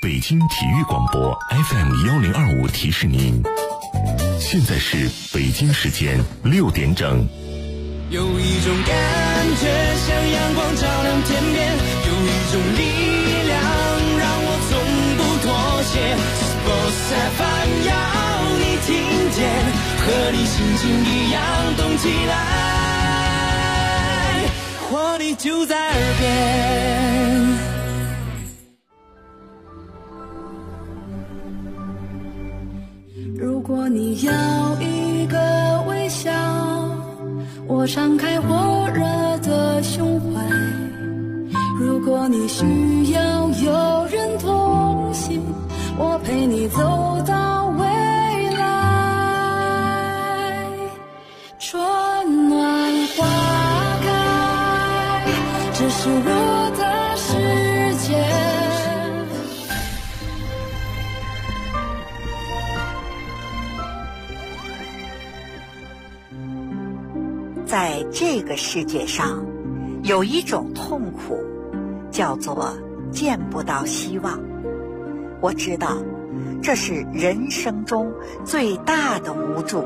北京体育广播 FM1025提示您，现在是北京时间6点整。 有一种感觉像阳光照亮天边，有一种力量让我从不妥协。Sports FM 要你听见，和你心情一样动起来，活力就在耳边。 如果你要一个微笑，我敞开火热的胸怀；如果你需要有人同行，我陪你走到未来。春暖花开，这是我的世界。 在这个世界上，有一种痛苦，叫做见不到希望。我知道，这是人生中最大的无助。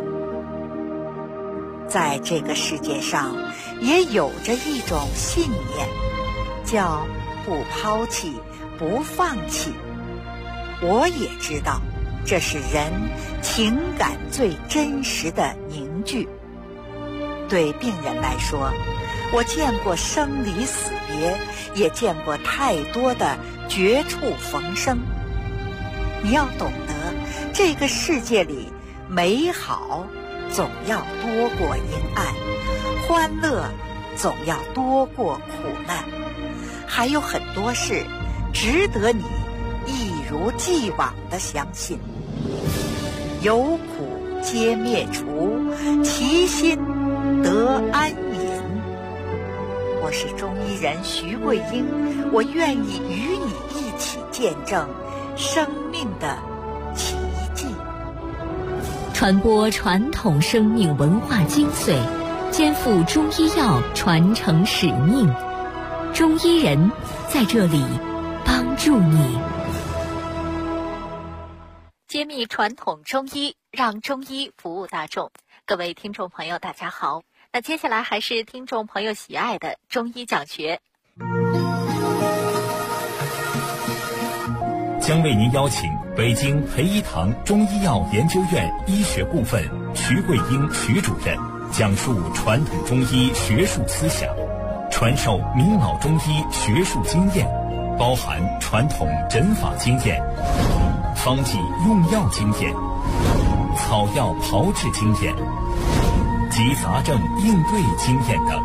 在这个世界上，也有着一种信念，叫不抛弃，不放弃。我也知道，这是人情感最真实的凝聚。对病人来说，我见过生离死别，也见过太多的绝处逢生。你要懂得，这个世界里美好总要多过阴暗，欢乐总要多过苦难，还有很多事值得你一如既往地相信。有苦皆灭除，其心得安隐。我是中医人徐桂英，我愿意与你一起见证生命的奇迹， 传播传统生命文化精髓，肩负中医药传承使命。中医人在这里帮助你，揭秘传统中医，让中医服务大众。各位听众朋友大家好，那接下来还是听众朋友喜爱的中医讲学， 将为您邀请北京培一堂中医药研究院医学部分徐桂英徐主任讲述传统中医学术思想，传授名老中医学术经验，包含传统诊法经验、方剂用药经验、草药炮制经验及杂症应对经验等。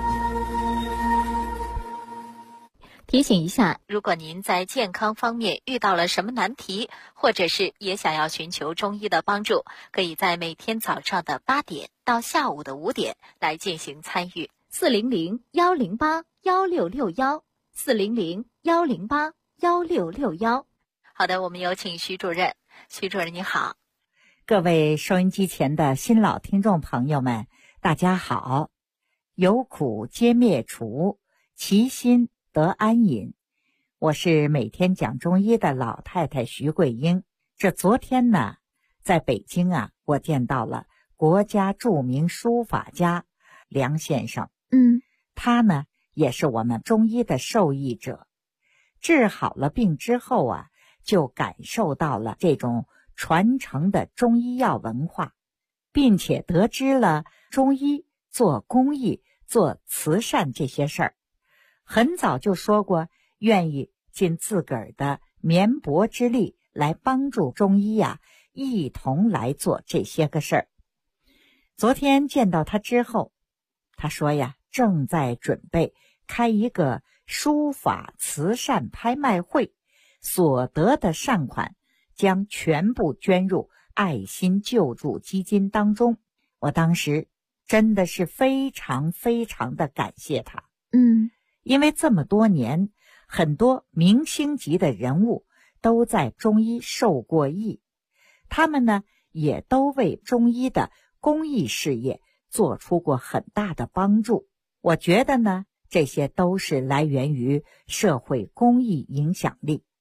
提醒一下，如果您在健康方面遇到了什么难题，或者是也想要寻求中医的帮助，可以在每天早上的8点到下午的5点来进行参与。400-108-1661，400-108-1661。好的，我们有请徐主任。徐主任你好。 各位收音机前的新老听众朋友们，大家好。有苦皆灭除，其心得安隐。我是每天讲中医的老太太徐桂英。这昨天呢，在北京啊，我见到了国家著名书法家梁先生。他呢也是我们中医的受益者。治好了病之后啊，就感受到了这种传承的中医药文化，并且得知了中医做公益、做慈善这些事儿。很早就说过，愿意尽自个儿的绵薄之力来帮助中医呀，一同来做这些个事儿。昨天见到他之后，他说呀，正在准备开一个书法慈善拍卖会，所得的善款将全部捐入爱心救助基金当中。我当时真的是非常非常的感谢他。因为这么多年，很多明星级的人物都在中医受过益，他们呢也都为中医的公益事业做出过很大的帮助。我觉得呢，这些都是来源于社会公益影响力。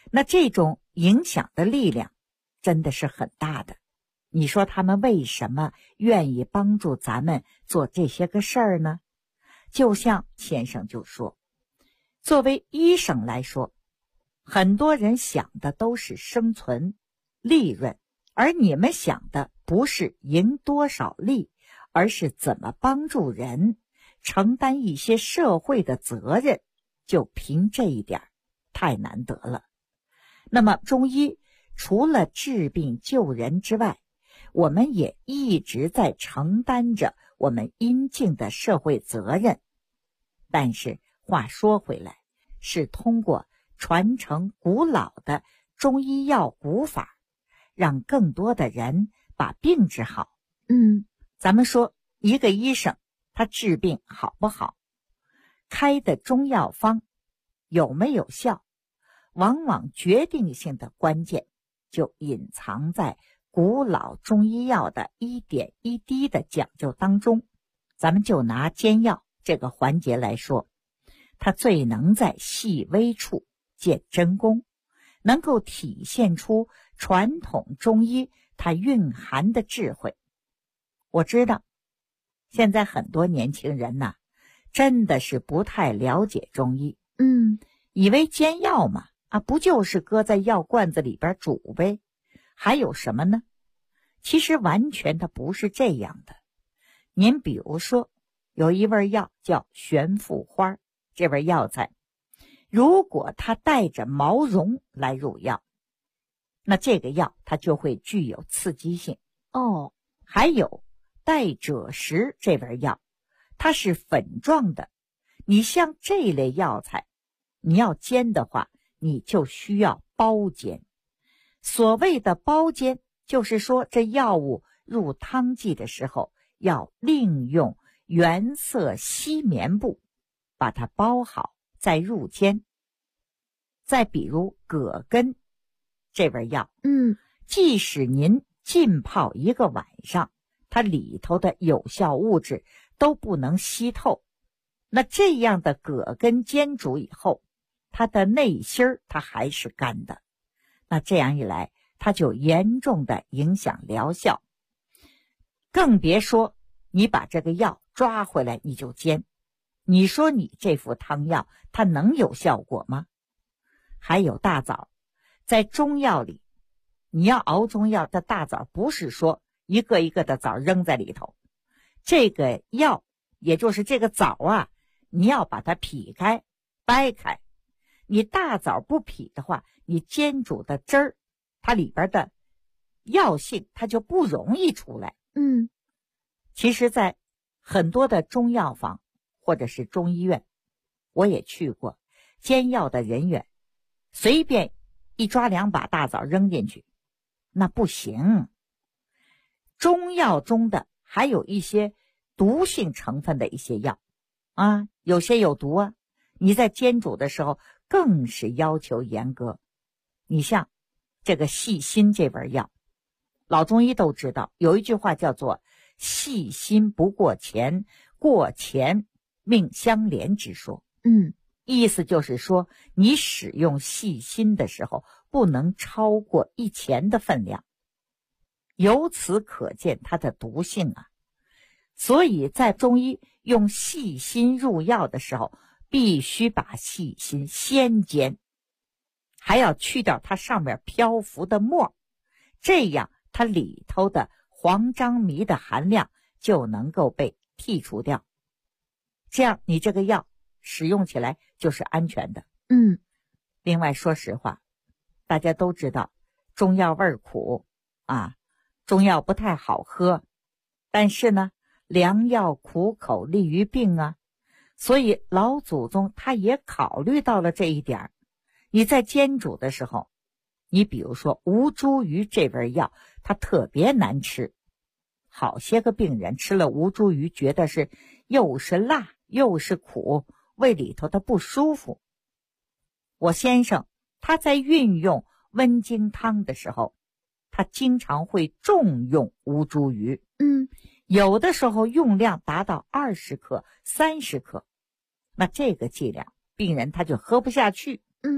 那这种影响的力量真的是很大的。你说他们为什么愿意帮助咱们做这些个事儿呢？就像先生就说，作为医生来说，很多人想的都是生存、利润，而你们想的不是赢多少利，而是怎么帮助人承担一些社会的责任，就凭这一点太难得了。那么中医除了治病救人之外，我们也一直在承担着我们应尽的社会责任。但是话说回来，是通过传承古老的中医药古法，让更多的人把病治好。咱们说一个医生他治病好不好，开的中药方有没有效，往往决定性的关键就隐藏在古老中医药的一点一滴的讲究当中。咱们就拿煎药这个环节来说，它最能在细微处见真功，能够体现出传统中医它蕴含的智慧。我知道现在很多年轻人呐，真的是不太了解中医，以为煎药嘛，不就是搁在药罐子里边煮呗，还有什么呢？其实完全它不是这样的。您比如说有一味药叫玄附花，这味药材如果它带着毛茸来入药，那这个药它就会具有刺激性。还有带赭石这味药，它是粉状的，你像这类药材你要煎的话，你就需要包煎。所谓的包煎，就是说这药物入汤剂的时候要另用原色锡棉布把它包好再入煎。再比如葛根这味药，即使您浸泡一个晚上，它里头的有效物质都不能吸透，那这样的葛根煎煮以后，它的内芯儿它还是干的，那这样一来它就严重的影响疗效。更别说你把这个药抓回来你就煎，你说你这副汤药它能有效果吗？还有大枣，在中药里你要熬中药的大枣，不是说一个一个的枣扔在里头，这个药也就是这个枣你要把它劈开掰开，你大枣不劈的话，你煎煮的汁儿它里边的药性它就不容易出来。其实在很多的中药房或者是中医院我也去过，煎药的人员随便一抓2把大枣扔进去，那不行。中药中的还有一些毒性成分的一些药有些有毒你在煎煮的时候更是要求严格。你像这个细辛这味药，老中医都知道有一句话叫做细辛不过钱，过钱命相连之说。意思就是说你使用细辛的时候不能超过1钱的分量，由此可见它的毒性所以在中医用细辛入药的时候，必须把细辛先煎，还要去掉它上面漂浮的沫，这样它里头的黄樟迷的含量就能够被剔除掉，这样你这个药使用起来就是安全的。另外说实话，大家都知道中药味苦中药不太好喝，但是呢良药苦口利于病所以老祖宗他也考虑到了这一点。你在煎煮的时候，你比如说吴茱萸这味药它特别难吃，好些个病人吃了吴茱萸觉得是又是辣又是苦，胃里头的不舒服。我先生他在运用温经汤的时候，他经常会重用吴茱萸，有的时候用量达到20克、30克，那这个剂量病人他就喝不下去。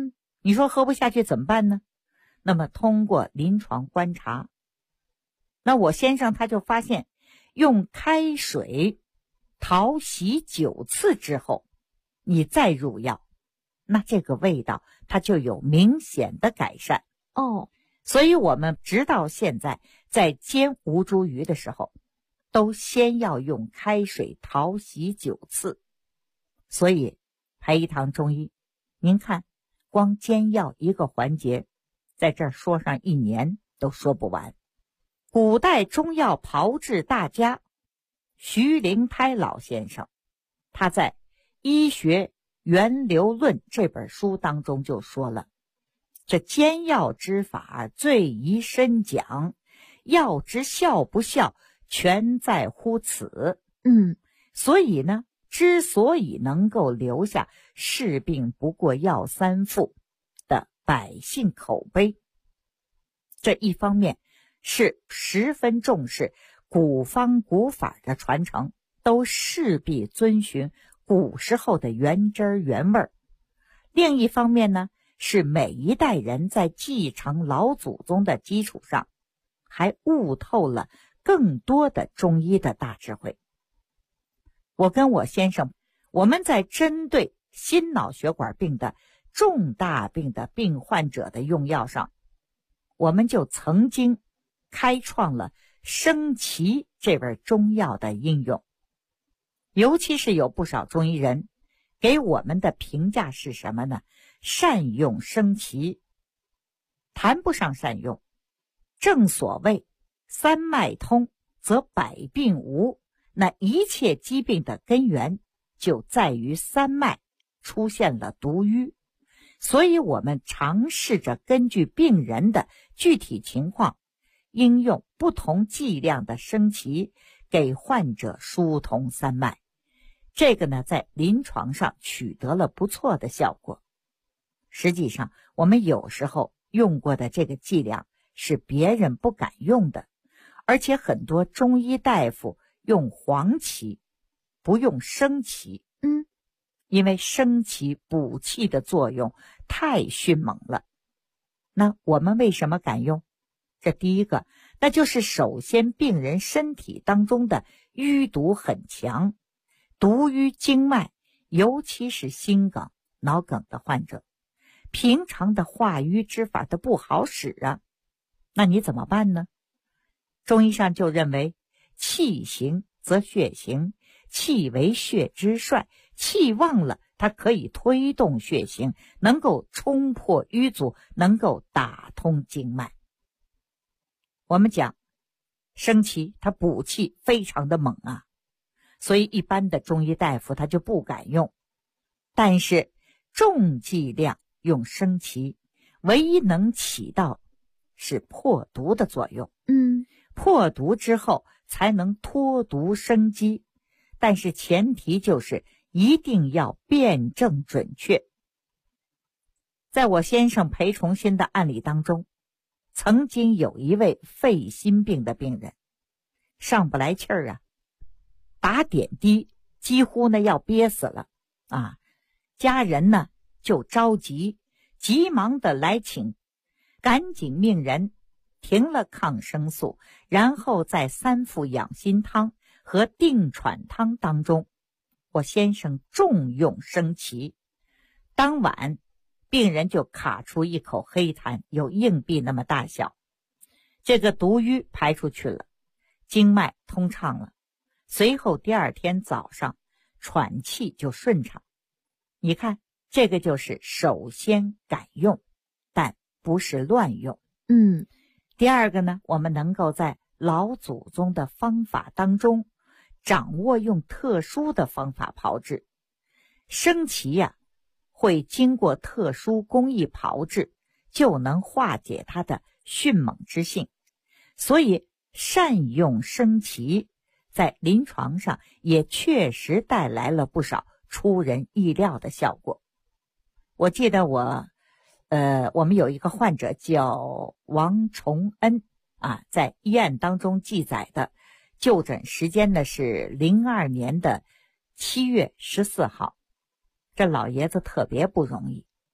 你说喝不下去怎么办呢？那么通过临床观察，那我先生他就发现，用开水淘洗9次之后，你再入药，那这个味道它就有明显的改善。所以我们直到现在在煎吴茱萸的时候，都先要用开水淘洗9次。所以培一堂中医，您看光煎药一个环节，在这儿说上1年都说不完。古代中药炮制大家徐灵胎老先生，他在《医学源流论》这本书当中就说了，这煎药之法最宜深讲，药之效不效全在乎此。所以呢，之所以能够留下治病不过药3副的百姓口碑，这一方面是十分重视古方古法的传承，都势必遵循古时候的原汁原味。另一方面呢，是每一代人在继承老祖宗的基础上，还悟透了更多的中医的大智慧。我跟我先生，我们在针对心脑血管病的重大病的病患者的用药上，我们就曾经开创了生芪这味中药的应用。尤其是有不少中医人给我们的评价是什么呢？善用生芪。谈不上善用，正所谓三脉通则百病无，那一切疾病的根源就在于三脉出现了毒瘀。所以我们尝试着根据病人的具体情况，应用不同剂量的生芪给患者疏通三脉。这个呢，在临床上取得了不错的效果。实际上，我们有时候用过的这个剂量是别人不敢用的，而且很多中医大夫用黄芪，不用生芪。因为生芪补气的作用太迅猛了。那我们为什么敢用？这第一个，那就是首先病人身体当中的淤毒很强，毒于经脉，尤其是心梗、脑梗的患者，平常的化瘀之法都不好使啊。那你怎么办呢？中医上就认为，气行则血行，气为血之帅，气旺了，它可以推动血行，能够冲破瘀阻，能够打通经脉。我们讲生芪它补气非常的猛啊，所以一般的中医大夫他就不敢用。但是重剂量用生芪，唯一能起到是破毒的作用。破毒之后才能脱毒生机，但是前提就是一定要辩证准确。在我先生裴崇新的案例当中，曾经有一位肺心病的病人，上不来气儿啊，打点滴几乎呢要憋死了啊！家人呢就着急，急忙的来请，赶紧命人停了抗生素，然后在3副养心汤和定喘汤当中，我先生重用生芪。当晚病人就卡出一口黑痰，有硬币那么大小，这个毒瘀排出去了，经脉通畅了，随后第2天早上喘气就顺畅。你看，这个就是首先敢用，但不是乱用。第二个呢，我们能够在老祖宗的方法当中掌握用特殊的方法炮制。生芪呀，会经过特殊工艺炮制，就能化解它的迅猛之性。所以善用生芪在临床上也确实带来了不少出人意料的效果。我记得我们有一个患者叫王崇恩啊，在医案当中记载的就诊时间呢是02年的7月14号。这老爷子特别不容易，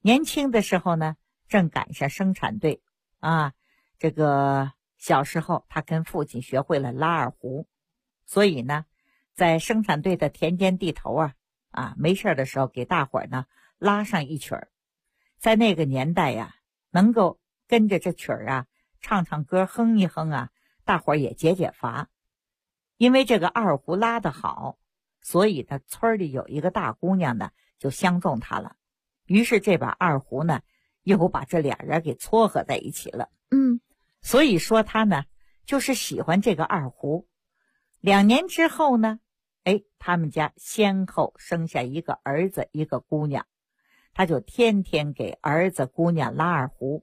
年轻的时候呢，正赶上生产队啊，这个小时候他跟父亲学会了拉二胡，所以呢，在生产队的田间地头没事的时候给大伙儿呢拉上一曲儿。在那个年代呀，能够跟着这曲儿唱唱歌哼一哼大伙儿也解解乏。因为这个二胡拉得好，所以呢村里有一个大姑娘呢就相中他了，于是这把二胡呢又把这俩人给撮合在一起了。所以说他呢就是喜欢这个二胡。2年之后呢，他们家先后生下一个儿子一个姑娘，他就天天给儿子姑娘拉二胡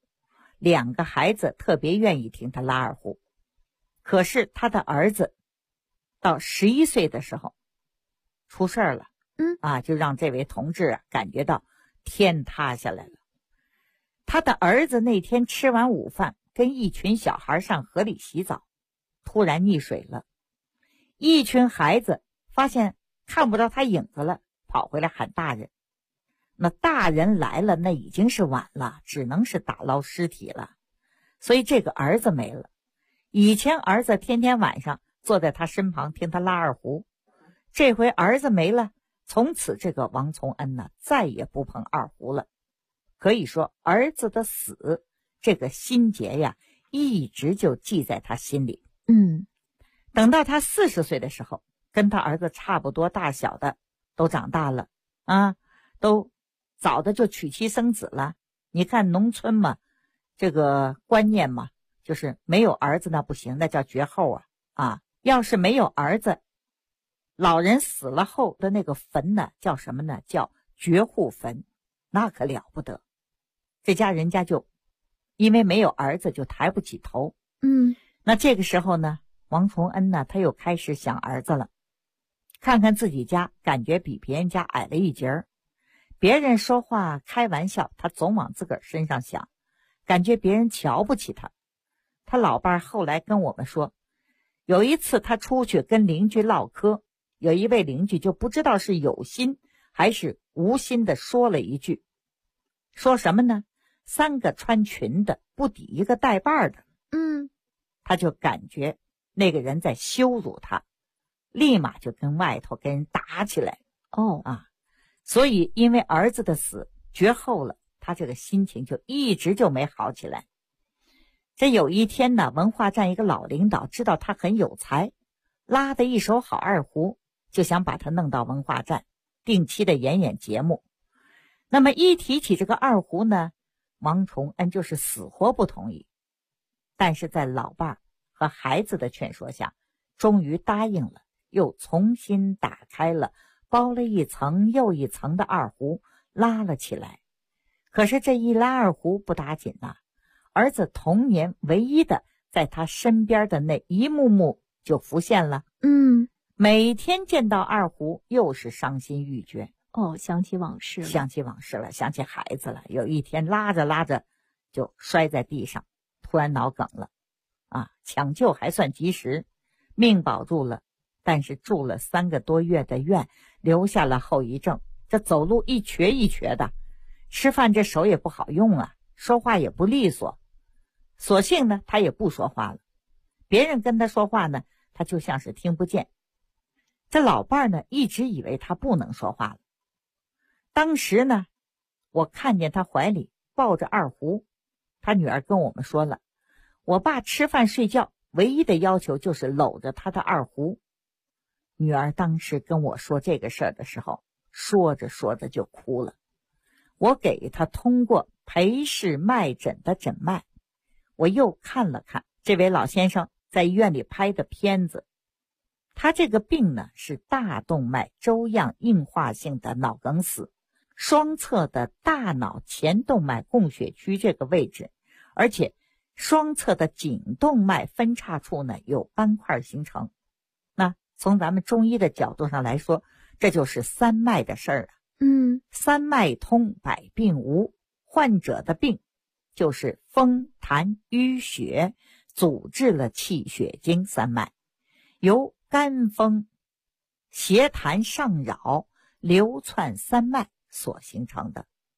，2个孩子特别愿意听他拉二胡。可是他的儿子到11岁的时候出事儿了，就让这位同志感觉到天塌下来了。他的儿子那天吃完午饭，跟一群小孩上河里洗澡，突然溺水了。一群孩子发现看不着他影子了，跑回来喊大人。那大人来了，那已经是晚了，只能是打捞尸体了。所以这个儿子没了。以前儿子天天晚上坐在他身旁听他拉二胡，这回儿子没了，从此这个王从恩呢再也不碰二胡了。可以说儿子的死这个心结呀一直就记在他心里。等到他40岁的时候，跟他儿子差不多大小的都长大了都早的就娶妻生子了。你看农村嘛，这个观念嘛，就是没有儿子那不行，那叫绝后要是没有儿子，老人死了后的那个坟呢叫什么呢？叫绝户坟，那可了不得。这家人家就因为没有儿子就抬不起头。那这个时候呢，王从恩呢他又开始想儿子了，看看自己家，感觉比别人家矮了一截儿。别人说话开玩笑，他总往自个儿身上想，感觉别人瞧不起他。他老伴后来跟我们说，有一次他出去跟邻居唠嗑，有一位邻居就不知道是有心还是无心的说了一句，说什么呢？3个穿裙的不抵一个带把的。他就感觉那个人在羞辱他，立马就跟外头跟人打起来。所以因为儿子的死绝后了，他这个心情就一直就没好起来。这有一天呢，文化站一个老领导知道他很有才，拉的一手好二胡，就想把他弄到文化站定期的演节目。那么一提起这个二胡呢，王从恩就是死活不同意。但是在老伴儿和孩子的劝说下，终于答应了，又重新打开了包了一层又一层的二胡，拉了起来。可是这一拉二胡不打紧儿子童年唯一的在他身边的那一幕幕就浮现了。每天见到二胡又是伤心欲绝。 想起往事了， 想起孩子了。有一天拉着拉着就摔在地上，突然脑梗了抢救还算及时，命保住了，但是住了3个多月的院，留下了后遗症。这走路一瘸一瘸的，吃饭这手也不好用说话也不利索。索性呢他也不说话了，别人跟他说话呢他就像是听不见。这老伴呢一直以为他不能说话了。当时呢我看见他怀里抱着二胡，他女儿跟我们说了，我爸吃饭睡觉唯一的要求就是搂着他的二胡。女儿当时跟我说这个事儿的时候，说着说着就哭了。我给他通过裴氏脉诊的诊脉，我又看了看这位老先生在医院里拍的片子。他这个病呢是大动脉粥样硬化性的脑梗死，双侧的大脑前动脉供血区这个位置，而且双侧的颈动脉分叉处呢有斑块形成。那从咱们中医的角度上来说，这就是3脉的事儿3脉通百病无，患者的病就是风痰淤血阻滞了气血经3脉，由肝风邪痰上扰流窜3脉所形成的。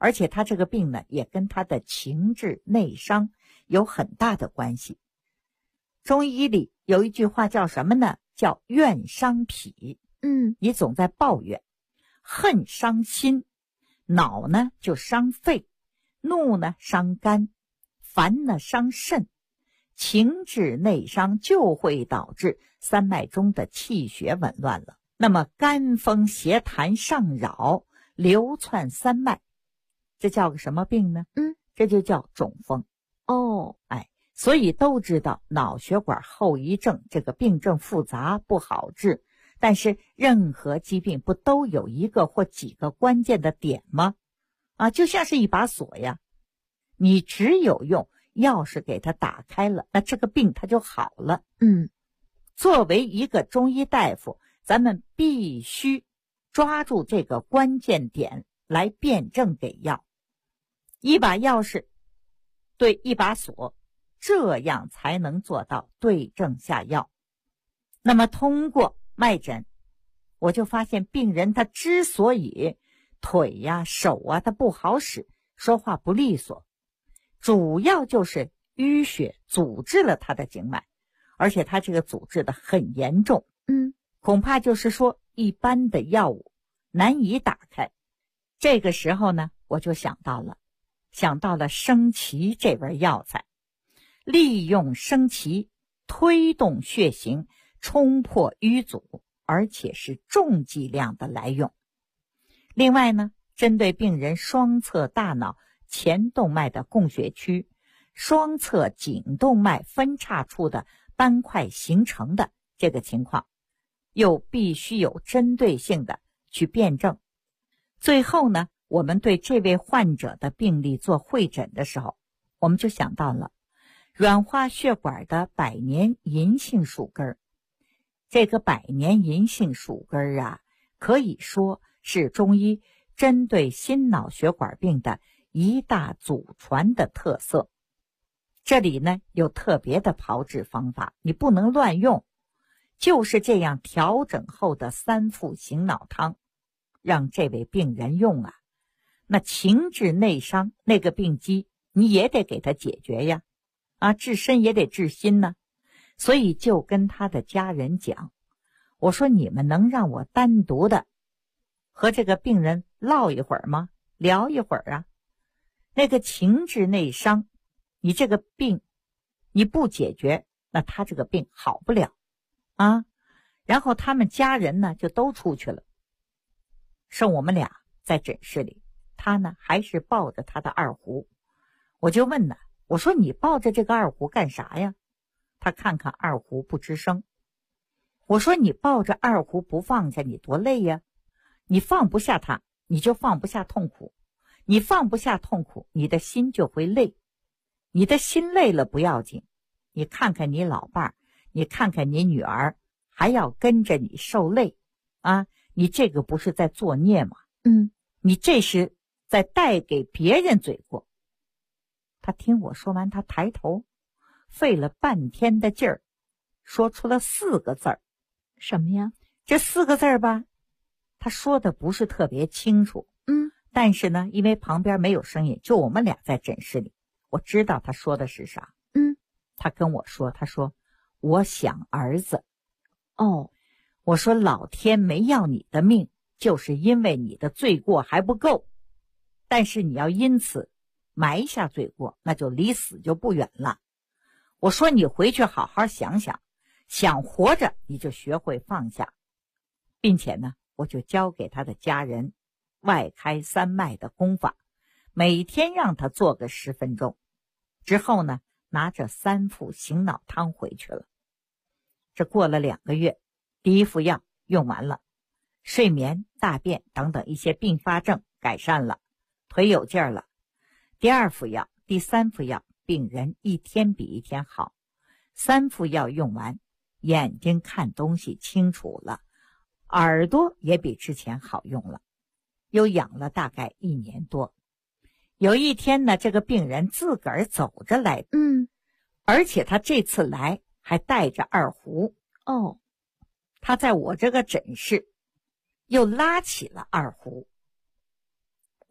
而且他这个病呢，也跟他的情志内伤有很大的关系。中医里有一句话叫什么呢？叫怨伤脾。你总在抱怨，恨伤心，恼呢就伤肺，怒呢伤肝，烦呢伤肾，情志内伤就会导致三脉中的气血紊乱了。那么肝风邪痰上扰，流窜三脉，这叫个什么病呢？这就叫中风。所以都知道脑血管后遗症这个病症复杂不好治，但是任何疾病不都有一个或几个关键的点吗？就像是一把锁呀，你只有用钥匙给它打开了，那这个病它就好了。作为一个中医大夫，咱们必须抓住这个关键点来辨证给药。一把钥匙对一把锁，这样才能做到对症下药。那么通过脉诊，我就发现病人他之所以腿呀、手啊他不好使，说话不利索，主要就是淤血阻滞了他的经脉，而且他这个阻滞的很严重。恐怕就是说一般的药物难以打开。这个时候呢，我就想到了生芪这味药材，利用生芪推动血行，冲破淤阻，而且是重剂量的来用。另外呢，针对病人双侧大脑前动脉的供血区、双侧颈动脉分叉处的斑块形成的这个情况，又必须有针对性的去辨证。最后呢，我们对这位患者的病例做会诊的时候，我们就想到了软化血管的百年银杏树根。这个百年银杏树根可以说是中医针对心脑血管病的一大祖传的特色。这里呢有特别的炮制方法，你不能乱用，就是这样调整后的3副醒脑汤，让这位病人用那情志内伤那个病机你也得给他解决呀，治身也得治心呢。所以就跟他的家人讲，我说你们能让我单独的和这个病人唠一会儿吗？聊一会儿那个情志内伤，你这个病你不解决，那他这个病好不了然后他们家人呢就都出去了，剩我们俩在诊室里。他呢还是抱着他的二胡，我就问呢，我说你抱着这个二胡干啥呀？他看看二胡不吱声。我说你抱着二胡不放下，你多累呀！你放不下它，你就放不下痛苦。你放不下痛苦，你的心就会累。你的心累了不要紧，你看看你老伴儿，你看看你女儿，还要跟着你受累你这个不是在作孽吗？你这是在带给别人罪过。他听我说完，他抬头费了半天的劲儿说出了4个字儿。 什么呀？ 这4个字儿吧，他说的不是特别清楚但是呢，因为旁边没有声音，就我们俩在诊室里，我知道他说的是啥他跟我说，他说我想儿子。我说老天没要你的命，就是因为你的罪过还不够，但是你要因此埋下罪过，那就离死就不远了。我说你回去好好想想，想活着你就学会放下，并且呢，我就教给他的家人外开三脉的功法，每天让他做个10分钟。之后呢，拿着3副醒脑汤回去了。这过了2个月，第1副药用完了，睡眠、大便等等一些并发症改善了，腿有劲儿了。第2副药、第3副药，病人一天比一天好。3副药用完，眼睛看东西清楚了，耳朵也比之前好用了，又养了大概1年多。有一天呢，这个病人自个儿走着来，而且他这次来还带着二胡。他在我这个诊室又拉起了二胡。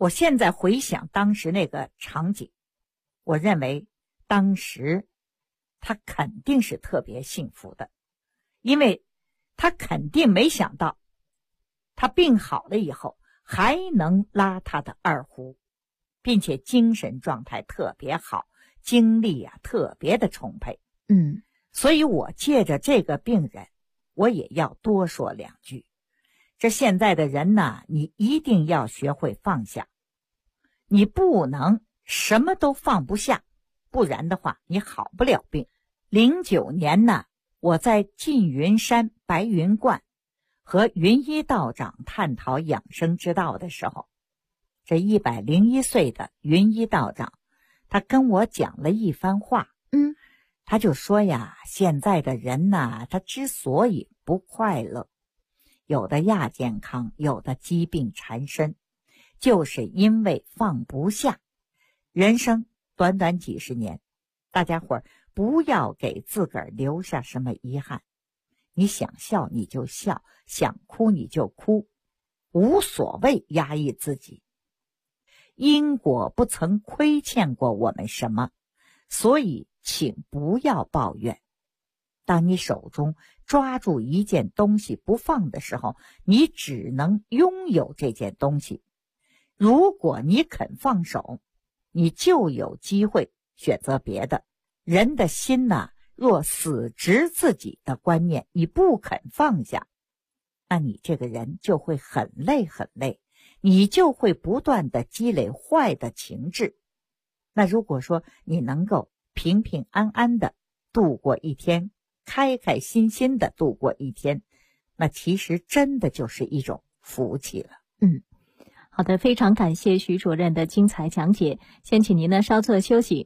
我现在回想当时那个场景，我认为当时他肯定是特别幸福的，因为他肯定没想到他病好了以后还能拉他的二胡，并且精神状态特别好，精力特别的充沛。所以我借着这个病人，我也要多说两句。这现在的人呢，你一定要学会放下，你不能什么都放不下，不然的话你好不了病。09年呢，我在缙云山白云观和云一道长探讨养生之道的时候，这101岁的云一道长他跟我讲了一番话。他就说呀，现在的人呢，他之所以不快乐，有的亚健康，有的疾病缠身，就是因为放不下。人生短短几十年，大家伙儿不要给自个儿留下什么遗憾。你想笑你就笑，想哭你就哭，无所谓压抑自己。因果不曾亏欠过我们什么，所以请不要抱怨。当你手中抓住一件东西不放的时候，你只能拥有这件东西。如果你肯放手，你就有机会选择别的。人的心呢，若死执自己的观念，你不肯放下，那你这个人就会很累很累，你就会不断的积累坏的情志。那如果说你能够平平安安的度过一天，开开心心的度过一天，那其实真的就是一种福气了。 好的，非常感谢徐主任的精彩讲解，先请您呢稍作休息。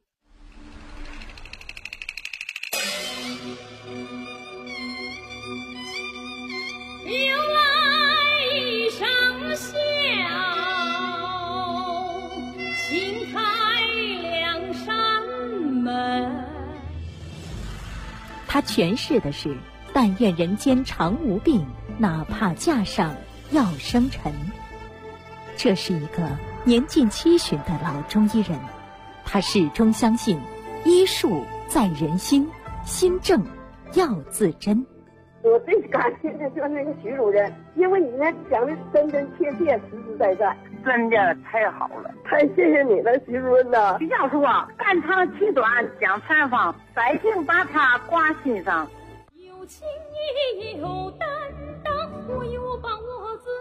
他诠释的是但愿人间常无病，哪怕架上要生尘。这是一个年近70的老中医人，他始终相信医术在人心，心正要自珍。 我最感谢的就是那个徐主任，因为你那讲的真真切切，实实在在，真的太好了，太谢谢你了，徐主任呐！徐教授啊，肝长气短讲采访，百姓把他挂心上。 有情也有担当，我有把我自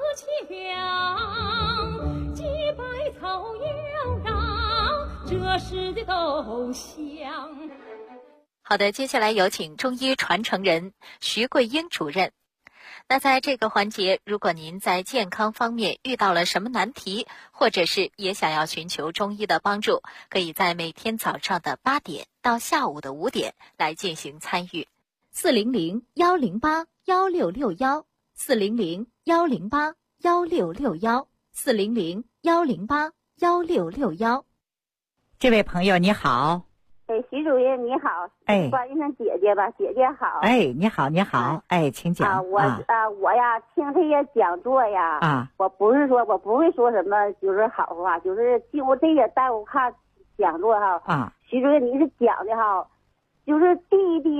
强，几百草悠扬，这时的都香。 好的，接下来有请中医传承人徐桂英主任。那在这个环节，如果您在健康方面遇到了什么难题，或者是也想要寻求中医的帮助，可以在每天早上的8点到下午的5点来进行参与。400-108-1661 400-108-1661 400-108-1661。 这位朋友你好。 徐主任你好，管一声姐姐吧，姐姐好。 你好你好，请讲。 我呀听这些讲座呀，我不会说什么就是好话，就是就这个带我看讲座哈，徐主任你是讲的哈，就是第一